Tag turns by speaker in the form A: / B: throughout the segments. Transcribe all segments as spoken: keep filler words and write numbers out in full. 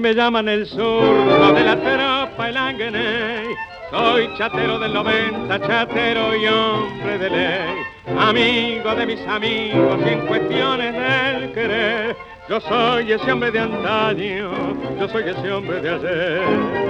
A: me llaman el zurdo de la tropa, el ánguene. Soy chatero del noventa, chatero y hombre de ley. Amigo de mis amigos y en cuestiones del querer. Yo soy ese hombre de antaño, yo soy ese hombre de ayer.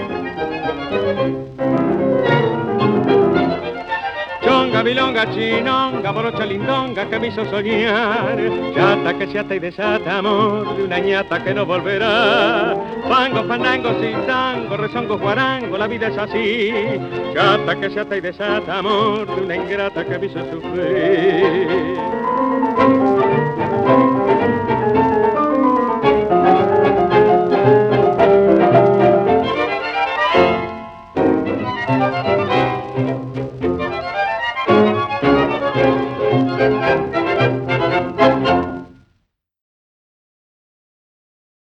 A: Chonga, bilonga, chinonga, morocha, lindonga que me hizo soñar. Chata que se ata y desata, amor de una ñata que no volverá. Fango, fandango, sin tango, rezongo, guarango, la vida es así. Chata que se ata y desata, amor de una ingrata que me hizo sufrir.